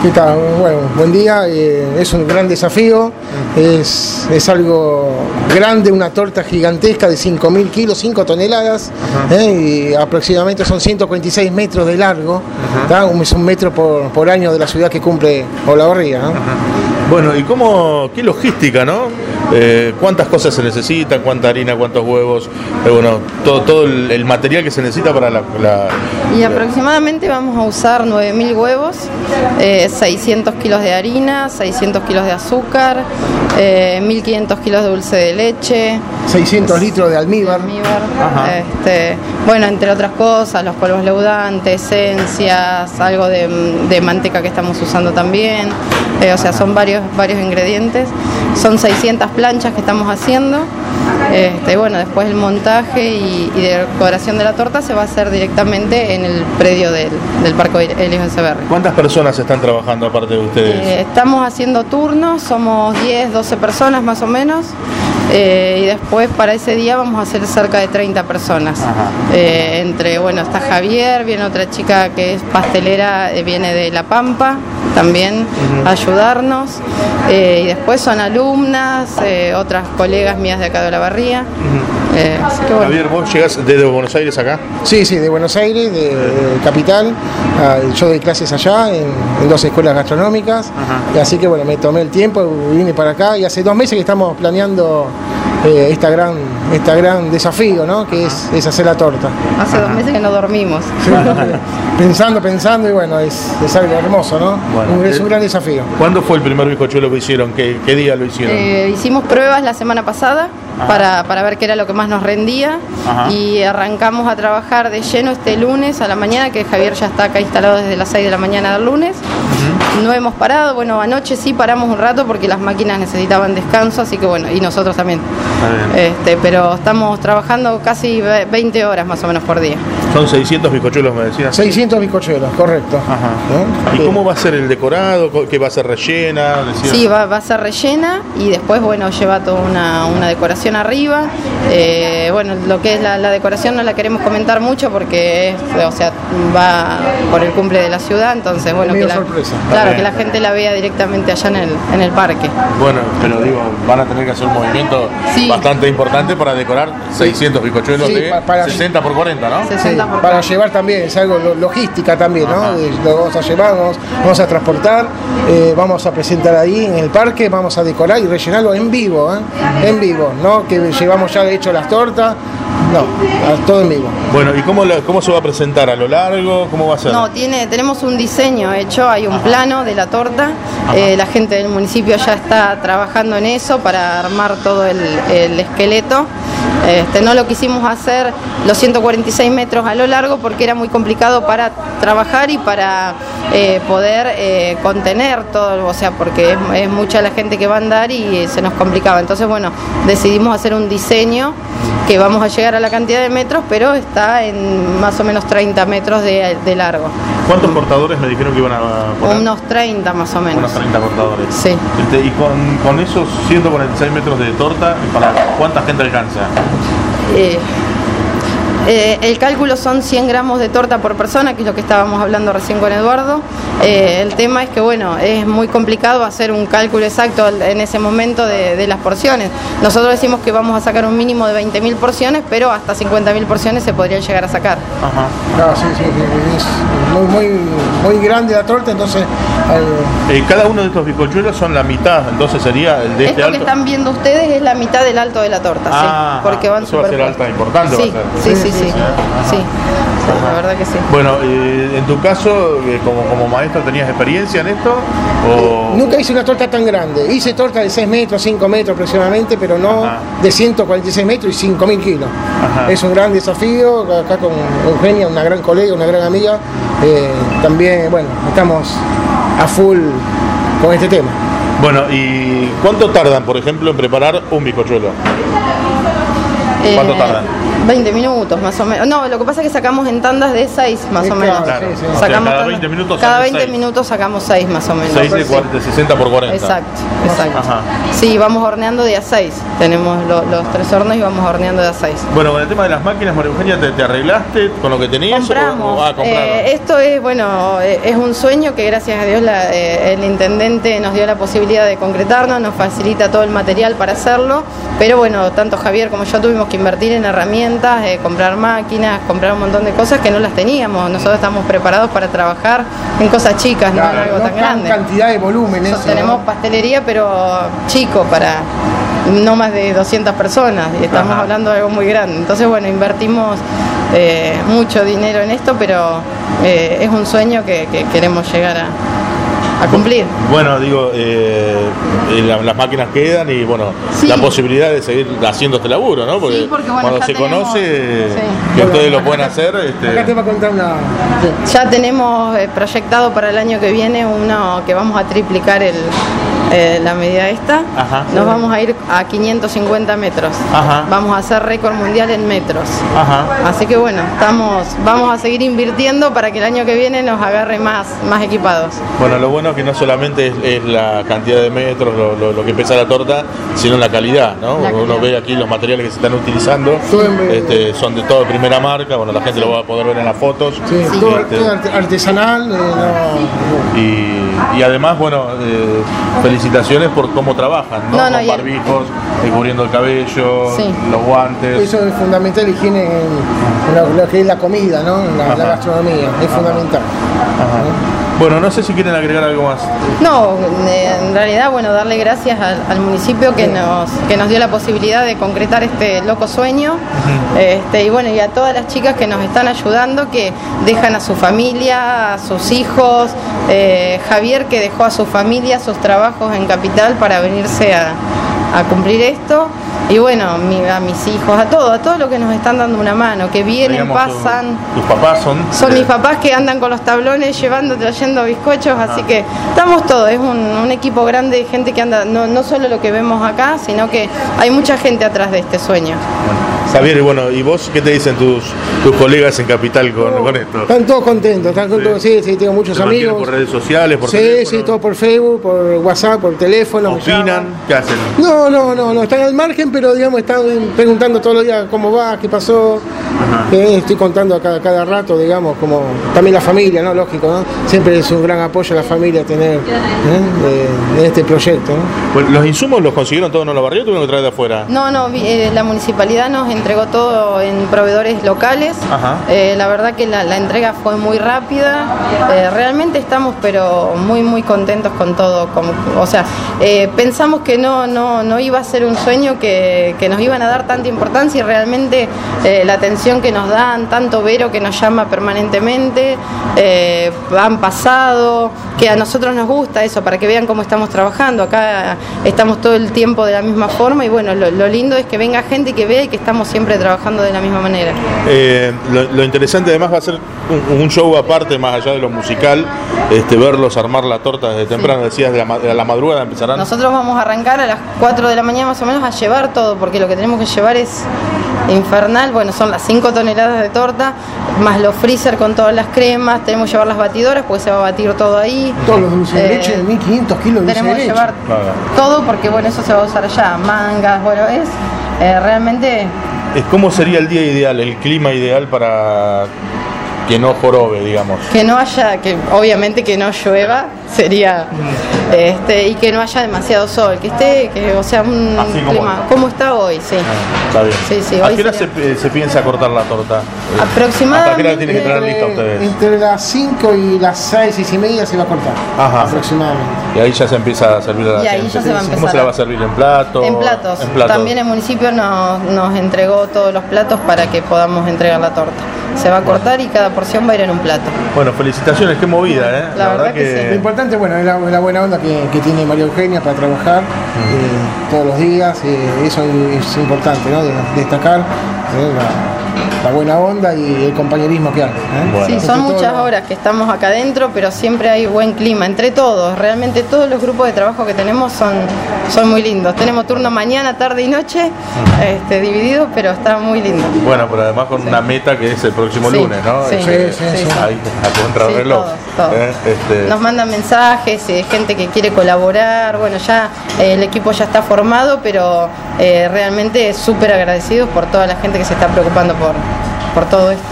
¿Qué tal? Bueno, buen día. Es un gran desafío. Es algo grande, una torta gigantesca de 5.000 kilos, 5 toneladas. Y aproximadamente son 146 metros de largo. Es un metro por año de la ciudad que cumple Olavarría. Bueno, ¿y qué logística, no? ¿Cuántas cosas se necesitan? ¿Cuánta harina? ¿Cuántos huevos? Bueno, todo el material que se necesita para Y aproximadamente vamos a usar 9.000 huevos, 600 kilos de harina, 600 kilos de azúcar, 1.500 kilos de dulce de leche, 600 litros de almíbar. Bueno, entre otras cosas, los polvos leudantes, esencias, algo de manteca que estamos usando también. O sea, son varios ingredientes. Son 600 planchas que estamos haciendo. Bueno, después el montaje y decoración de la torta se va a hacer directamente en el predio del Parque Elías Echeverri. ¿Cuántas personas están trabajando aparte de ustedes? Estamos haciendo turnos, somos 10, 12 personas más o menos. Y después para ese día vamos a hacer cerca de 30 personas. Está Javier, viene otra chica que es pastelera, viene de La Pampa también a ayudarnos. Y después son alumnas, otras colegas mías de acá de Olavarría. Así que bueno. Javier, ¿vos llegás desde Buenos Aires acá? Sí, de Buenos Aires, de capital. Yo doy clases allá en 2 escuelas gastronómicas. Y así que bueno, me tomé el tiempo, vine para acá y hace 2 meses que estamos planeando esta gran desafío, ¿no? Que es hacer la torta. Hace 2 meses que no dormimos. Sí, pensando y bueno, es algo hermoso, ¿no? Bueno, es un gran desafío. ¿Cuándo fue el primer bizcochuelo que hicieron? ¿Qué día lo hicieron? Hicimos pruebas la semana pasada para ver qué era lo que más nos rendía. Y arrancamos a trabajar de lleno este lunes a la mañana, que Javier ya está acá instalado desde las 6 de la mañana del lunes. No hemos parado, bueno, anoche sí paramos un rato porque las máquinas necesitaban descanso, así que bueno, y nosotros también. Pero estamos trabajando casi 20 horas más o menos por día. Son 600 bizcochuelos, me decías. 600 bizcochuelos, correcto. ¿Y cómo va a ser el decorado? ¿Qué va a ser rellena? Decías. Sí, va a ser rellena y después, bueno, lleva toda una decoración arriba. Lo que es la decoración no la queremos comentar mucho porque va por el cumple de la ciudad, entonces bueno, que la gente la vea directamente allá en el parque. Bueno, pero digo, van a tener que hacer un movimiento bastante importante para decorar 600 bizcochuelos de 60 por 40, ¿no? 60 por 40. Para llevar también, es algo logística también, ¿no? Lo vamos a llevar, vamos a transportar, vamos a presentar ahí en el parque, vamos a decorar y rellenarlo en vivo, en vivo, ¿no? Que llevamos ya de hecho las tortas. No, todo en vivo. Bueno, ¿y cómo se va a presentar? ¿A lo largo? ¿Cómo va a ser? No, tenemos un diseño hecho, hay un plano de la torta. La gente del municipio ya está trabajando en eso para armar todo el esqueleto. No lo quisimos hacer los 146 metros a lo largo porque era muy complicado para trabajar y para poder contener todo, o sea, porque es mucha la gente que va a andar y se nos complicaba. Entonces, bueno, decidimos hacer un diseño que vamos a llegar a la cantidad de metros, pero está en más o menos 30 metros de largo. ¿Cuántos portadores me dijeron que iban a poner? Unos 30 más o menos. Unos 30 portadores. Sí. Y con esos 146 metros de torta, ¿para cuánta gente alcanza? El cálculo son 100 gramos de torta por persona, que es lo que estábamos hablando recién con Eduardo. El tema es que, bueno, es muy complicado hacer un cálculo exacto en ese momento de las porciones. Nosotros decimos que vamos a sacar un mínimo de 20.000 porciones, pero hasta 50.000 porciones se podrían llegar a sacar. Sí, es muy grande la torta, entonces... cada uno de estos bizcochuelos son la mitad, entonces sería el de este alto. Esto que están viendo ustedes es la mitad del alto de la torta, sí, porque van eso va a ser alta, importante. Sí, va a ser. Sí, la verdad que sí. Bueno, en tu caso, como maestro, ¿tenías experiencia en esto? Nunca hice una torta tan grande. Hice torta de 6 metros, 5 metros aproximadamente, pero no de 146 metros y 5.000 kilos. Es un gran desafío. Acá con Eugenia, una gran colega, una gran amiga. También, bueno, estamos a full con este tema. Bueno, ¿y cuánto tardan, por ejemplo, en preparar un bizcochuelo? ¿Cuánto tardan? 20 minutos más o menos. No, lo que pasa es que sacamos en tandas de 6 más o menos. Claro. Sí. O sea, cada 20 minutos cada 20 minutos sacamos 6 más o menos. 6 de 60 por 40. Exacto. Ajá. Sí, vamos horneando de a 6. Tenemos los 3 hornos y vamos horneando de a 6. Bueno, con el tema de las máquinas, María Eugenia, ¿te arreglaste con lo que tenías? Compramos. Compraron. Esto es, bueno, es un sueño que gracias a Dios el intendente nos dio la posibilidad de concretarnos, nos facilita todo el material para hacerlo, pero bueno, tanto Javier como yo tuvimos que invertir en herramientas, comprar máquinas, comprar un montón de cosas que no las teníamos. Nosotros estamos preparados para trabajar en cosas chicas, claro, no en algo no tan grande. Cantidad de volumen. Tenemos pastelería, pero chico, para no más de 200 personas, y estamos hablando de algo muy grande. Entonces, bueno, invertimos mucho dinero en esto, pero es un sueño que queremos llegar a cumplir. Bueno, digo, las máquinas quedan y bueno, Sí. la posibilidad de seguir haciendo este laburo, ¿no? Porque, Sí, porque, bueno, cuando ya se tenemos- conoce sí. que ustedes lo pueden hacer. Acá te va a contar una... Ya tenemos proyectado para el año que viene uno que vamos a triplicar la medida esta. Ajá. Nos vamos a ir a 550 metros. Ajá. Vamos a hacer récord mundial en metros. Ajá. Así que bueno, vamos a seguir invirtiendo para que el año que viene nos agarre más equipados. Bueno, lo bueno es que no solamente es la cantidad de metros, lo que pesa la torta, sino la calidad, ¿no? La Uno calidad. ve aquí los materiales que se están utilizando, Todo en- son de todo de primera marca, bueno, la gente lo va a poder ver en las fotos. Sí, Sí. todo, Este, todo artesanal, y además, bueno, felicitaciones por cómo trabajan, ¿no? No, no, Con y- barbijos, cubriendo el cabello, Sí. los guantes. eso es fundamental, higiene en lo que es la comida, ¿no? La Ajá. gastronomía, es fundamental. Ajá. Bueno, no sé si quieren agregar algo más. No, en realidad, bueno, darle gracias al municipio que nos dio la posibilidad de concretar este loco sueño. Y bueno, y a todas las chicas que nos están ayudando, que dejan a su familia, a sus hijos, Javier que dejó a su familia, sus trabajos en Capital para venirse a cumplir esto. Y bueno, a mis hijos, a todos los que nos están dando una mano, que vienen, Digamos, pasan. Tus papás Son mis papás que andan con los tablones trayendo bizcochos, así que estamos todos, es un equipo grande de gente que anda, no solo lo que vemos acá, sino que hay mucha gente atrás de este sueño. Javier, y bueno, ¿y vos qué te dicen tus colegas en Capital con esto? Están todos contentos, están todos, sí, tengo muchos ¿Se mantienen amigos. por redes sociales, por Sí, teléfono? sí, todo por Facebook, por WhatsApp, por teléfono. me llaman. ¿Opinan? ¿Qué hacen? No, están al margen, pero digamos, están preguntando todos los días cómo va, qué pasó. Estoy contando a cada rato, digamos, como también la familia, ¿no? Lógico, ¿no? Siempre es un gran apoyo a la familia tener de este proyecto, ¿no? Pues, ¿los insumos los consiguieron todos en los barrios o tuvieron que traer de afuera? No, la municipalidad nos entregó todo en proveedores locales. Ajá. La verdad que la entrega fue muy rápida. Realmente estamos pero muy contentos con todo. O sea, pensamos que no iba a ser un sueño que nos iban a dar tanta importancia, y realmente la atención que nos dan, tanto Vero que nos llama permanentemente, han pasado, que a nosotros nos gusta eso, para que vean cómo estamos trabajando. Acá estamos todo el tiempo de la misma forma, y bueno, lo lindo es que venga gente y que vea y que estamos siempre trabajando de la misma manera. Lo interesante además va a ser un show aparte, más allá de lo musical, verlos armar la torta desde temprano, decías, de la madrugada empezarán. Nosotros vamos a arrancar a las 4 de la mañana más o menos a llevar todo, porque lo que tenemos que llevar es infernal. Bueno, son las 5 toneladas de torta, más los freezer con todas las cremas, tenemos que llevar las batidoras porque se va a batir todo ahí. Todos los dulces de leche, 1500 kilos de dulce Tenemos de que leche. llevar Claro. todo porque bueno, eso se va a usar allá, mangas, bueno, es realmente... ¿Cómo sería el día ideal, el clima ideal para que no jorobe, digamos? Que no haya, que obviamente que no llueva, sería, y que no haya demasiado sol, que esté, o sea, un Así como clima, hoy. como está hoy, sí. Está bien. Sí, ¿A hoy qué hora sería- se piensa cortar la torta? Aproximadamente- ¿Hasta qué hora tienen que tener lista ustedes? Entre las 5 y las 6 y media se va a cortar. Ajá. Aproximadamente. Y ahí ya se empieza a servir a la Y ahí gente. ya se va a ¿Cómo empezar se la a- va a servir? ¿En plato? En platos. En platos. También el municipio nos entregó todos los platos para que podamos entregar la torta. Se va a cortar y cada porción va a ir en un plato. Bueno, felicitaciones, qué movida, ¿eh? La verdad que Lo importante, bueno, es la buena onda que tiene María Eugenia para trabajar todos los días. Eso es importante, ¿no? De destacar la buena onda y el compañerismo que hay. Bueno. Sí, son muchas horas que estamos acá adentro, pero siempre hay buen clima entre todos. Realmente todos los grupos de trabajo que tenemos son muy lindos. Tenemos turno mañana, tarde y noche, divididos, pero está muy lindo. Bueno, pero además con una meta que es el próximo lunes, ¿no? Sí, Ahí a contrarreloj. Todos. Nos mandan mensajes, gente que quiere colaborar. Bueno, ya el equipo ya está formado, pero realmente súper agradecidos por toda la gente que se está preocupando por todo esto.